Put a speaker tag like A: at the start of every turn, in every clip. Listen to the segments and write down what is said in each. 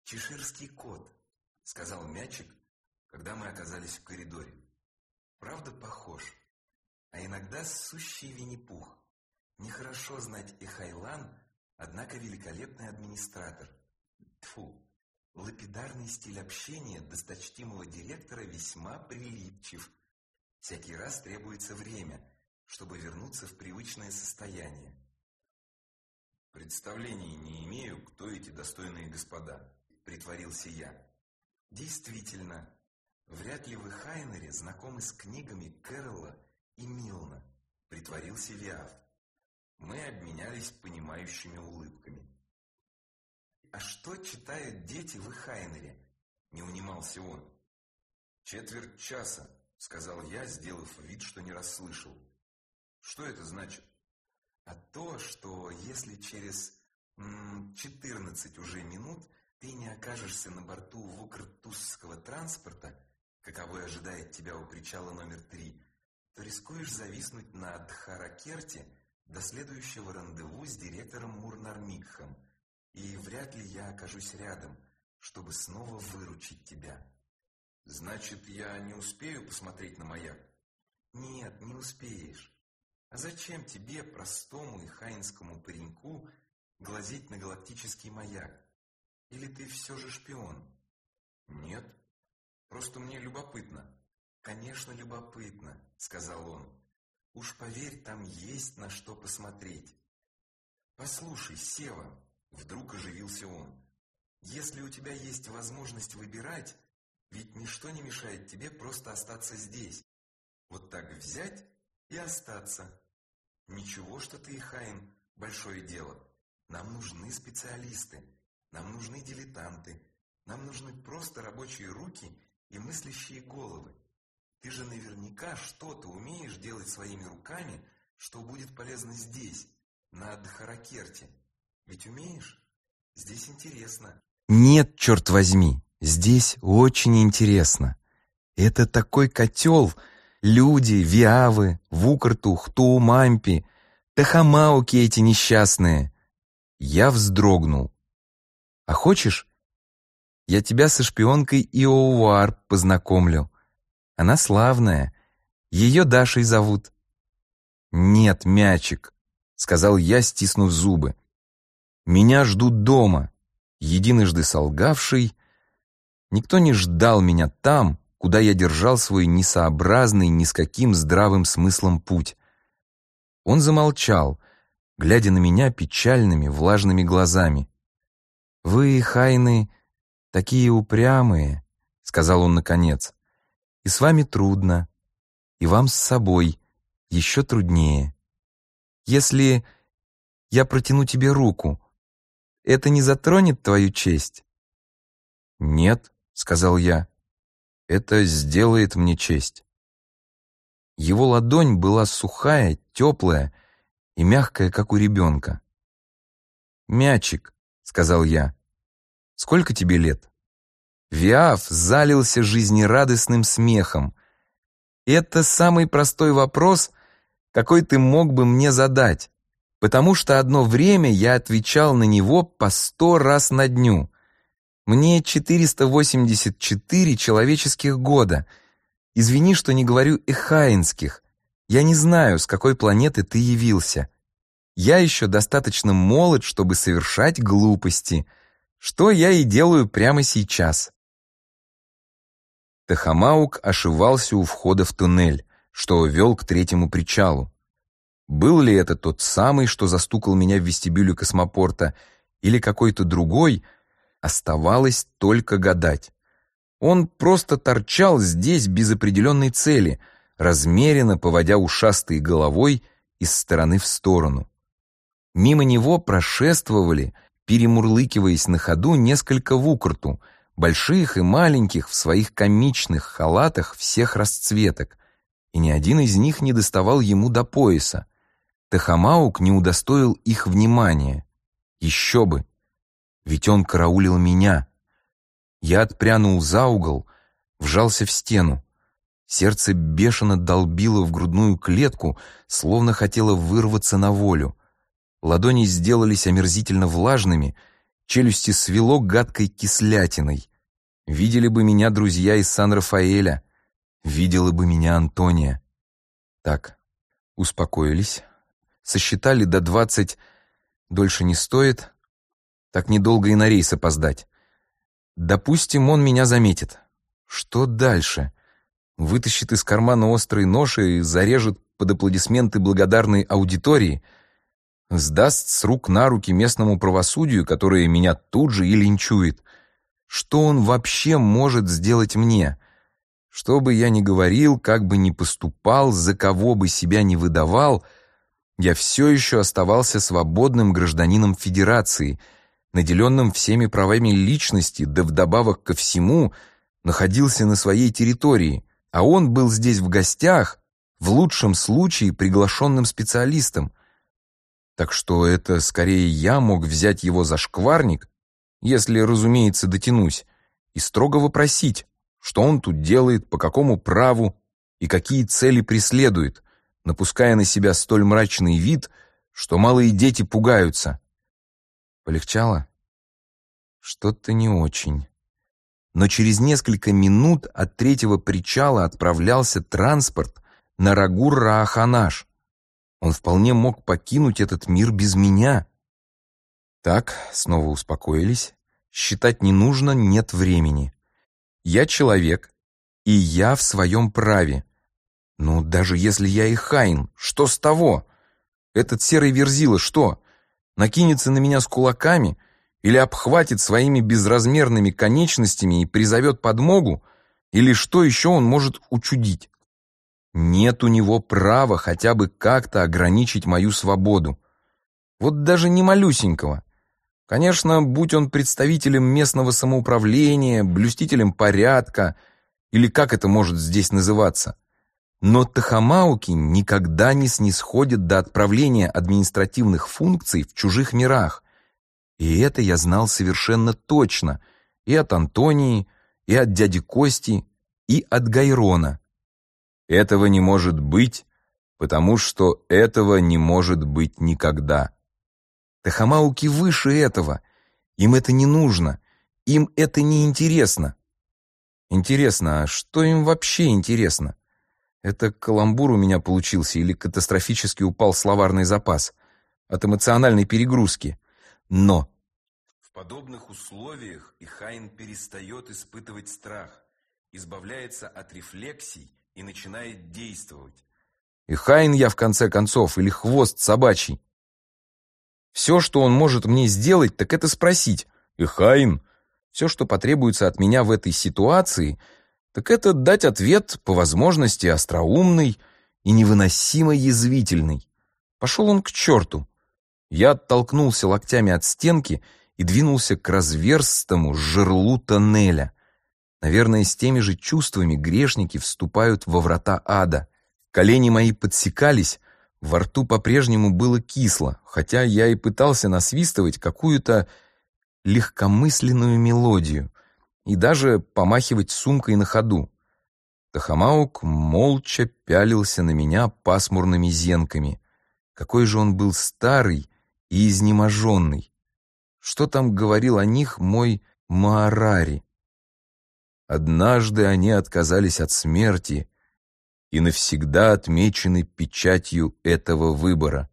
A: «Чеширский кот», — сказал Мячик, когда мы оказались в коридоре. «Правда похож? А иногда сущий Винни-Пух. Нехорошо знать Эхайлан, однако великолепный администратор. Тьфу, лапидарный стиль общения досточтимого директора весьма прилипчив. Всякий раз требуется время, чтобы вернуться в привычное состояние». «Представления не имею, кто эти достойные господа», — притворился я. «Действительно, вряд ли вы, Хайнере, знакомы с книгами Кэрролла и Милна», — притворился Виафт. Мы обменялись понимающими улыбками. «А что читают дети в Хайнере?» — не унимался он. «Четверть часа», — сказал я, сделав вид, что не расслышал. «Что это значит?» «А то, что если через 14 уже минут ты не окажешься на борту вукртусского транспорта, каковой ожидает тебя у причала номер 3, то рискуешь зависнуть на Дхаракерте до следующего рандеву с директором Мурнармикхом, и вряд ли я окажусь рядом, чтобы снова выручить тебя». «Значит, я не успею посмотреть на маяк?» «Нет, не успеешь. А зачем тебе, простому и хайнскому пареньку, глазеть на галактический маяк? Или ты все же шпион?» «Нет, просто мне любопытно». «Конечно, любопытно», — сказал он. «Уж поверь, там есть на что посмотреть». «Послушай, Сева», — вдруг оживился он, «если у тебя есть возможность выбирать, ведь ничто не мешает тебе просто остаться здесь. Вот так взять и остаться. Ничего, что ты и Хайн, большое дело. Нам нужны специалисты, нам нужны дилетанты, нам нужны просто рабочие руки и мыслящие головы. Ты же наверняка что-то умеешь делать своими руками, что будет полезно здесь, на Дхаракерте. Ведь умеешь? Здесь интересно». «Нет, черт возьми, здесь очень интересно. Это такой котел. Люди, Виавы, Вукртух, Туумампи, Тахамауки эти несчастные». Я вздрогнул. «А хочешь, я тебя со шпионкой Иоуар познакомлю? Она славная. Ее Дашей зовут». «Нет, Мячик», — сказал я, стиснув зубы. «Меня ждут дома». Единожды солгавший, никто не ждал меня там, куда я держал свой несообразный ни с каким здравым смыслом путь. Он замолчал, глядя на меня печальными, влажными глазами. «Вы, Хайны, такие упрямые», — сказал он наконец, — «и с вами трудно, и вам с собой еще труднее. Если я протяну тебе руку, это не затронет твою честь?» «Нет», — сказал я, — «это сделает мне честь». Его ладонь была сухая, теплая и мягкая, как у ребенка. «Мячик», — сказал я, — «сколько тебе лет?» Виаф залился жизнерадостным смехом. «Это самый простой вопрос, какой ты мог бы мне задать, потому что одно время я отвечал на него по 100 раз на дню. Мне 484 человеческих года. Извини, что не говорю эхаинских. Я не знаю, с какой планеты ты явился. Я еще достаточно молод, чтобы совершать глупости, что я и делаю прямо сейчас». Тахамаук ошивался у входа в туннель, что вел к 3-му причалу. Был ли это тот самый, что застукал меня в вестибюле космопорта, или какой-то другой, оставалось только гадать. Он просто торчал здесь без определенной цели, размеренно поводя ушастой головой из стороны в сторону. Мимо него прошествовали, перемурлыкиваясь на ходу, несколько вукрту, больших и маленьких в своих комичных халатах всех расцветок, и ни один из них не доставал ему до пояса. Тахамаук не удостоил их внимания. Еще бы! Ведь он караулил меня. Я отпрянул за угол, вжался в стену. Сердце бешено долбило в грудную клетку, словно хотело вырваться на волю. Ладони сделались омерзительно влажными,
B: челюсти свело гадкой кислятиной. Видели бы меня друзья из Сан-Рафаэля, видела бы меня Антония. Так, успокоились, сосчитали до 20, дольше не стоит, так недолго и на рейс опоздать. Допустим, он меня заметит. Что дальше? Вытащит из кармана острый нож и зарежет под аплодисменты благодарной аудитории, сдаст с рук на руки местному правосудию, которое меня тут же и линчует. Что он вообще может сделать мне? Что бы я ни говорил, как бы ни поступал, за кого бы себя ни выдавал, я все еще оставался свободным гражданином Федерации, наделенным всеми правами личности, да вдобавок ко всему находился на своей территории, а он был здесь в гостях, в лучшем случае приглашенным специалистом. Так что это скорее я мог взять его за шкварник, если, разумеется, дотянусь, и строго вопросить, что он тут делает, по какому праву и какие цели преследует, напуская на себя столь мрачный вид, что малые дети пугаются. Полегчало? Что-то не очень. Но через несколько минут от третьего причала отправлялся транспорт на Рагур-Рааханаш. Он вполне мог покинуть этот мир без меня. Так, снова успокоились. Считать не нужно, нет времени. Я человек, и я в своем праве. Ну, даже если я и хаин, что с того? Этот серый верзила что, накинется на меня с кулаками или обхватит своими безразмерными конечностями и призовет подмогу? Или что еще он может учудить? Нет у него права хотя бы как-то ограничить мою свободу. Вот даже не малюсенького. Конечно, будь он представителем местного самоуправления, блюстителем порядка, или как это может здесь называться. Но тахамауки никогда не снисходят до отправления административных функций в чужих мирах. И это я знал совершенно точно и от Антонии, и от дяди Кости, и от Гайрона. Этого не может быть, потому что этого не может быть никогда. Тахамауки выше этого. Им это не нужно. Им это не интересно. Интересно, а что им вообще интересно? Это каламбур у меня получился или катастрофически упал словарный запас от эмоциональной перегрузки. Но
A: в подобных условиях Ихайн перестает испытывать страх, избавляется от рефлексий и начинает действовать.
B: Ихайн я, в конце концов, или хвост собачий. Все, что он может мне сделать, так это спросить: «Ихайн, все, что потребуется от меня в этой ситуации, так это дать ответ по возможности остроумный и невыносимо язвительный». Пошел он к черту. Я оттолкнулся локтями от стенки и двинулся к разверстому жерлу тоннеля. Наверное, с теми же чувствами грешники вступают во врата ада. Колени мои подсекались, во рту по-прежнему было кисло, хотя я и пытался насвистывать какую-то легкомысленную мелодию и даже помахивать сумкой на ходу. Тахамаук молча пялился на меня пасмурными зенками. Какой же он был старый и изнеможенный. Что там говорил о них мой Маарари? Однажды они отказались от смерти и навсегда отмечены печатью этого выбора.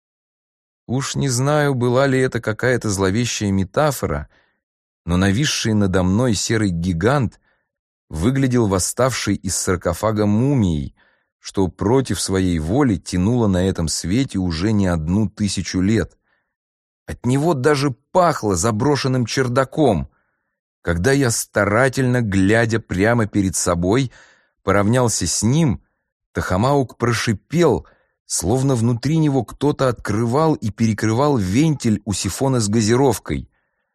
B: Уж не знаю, была ли это какая-то зловещая метафора, но нависший надо мной серый гигант выглядел восставшей из саркофага мумией, что против своей воли тянуло на этом свете уже не 1000 лет. От него даже пахло заброшенным чердаком. Когда я, старательно глядя прямо перед собой, поравнялся с ним, Тахамаук прошипел, словно внутри него кто-то открывал и перекрывал вентиль у сифона с газировкой.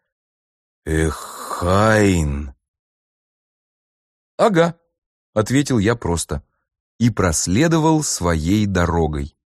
B: «Эхайн!» «Ага», — ответил я просто и проследовал своей дорогой.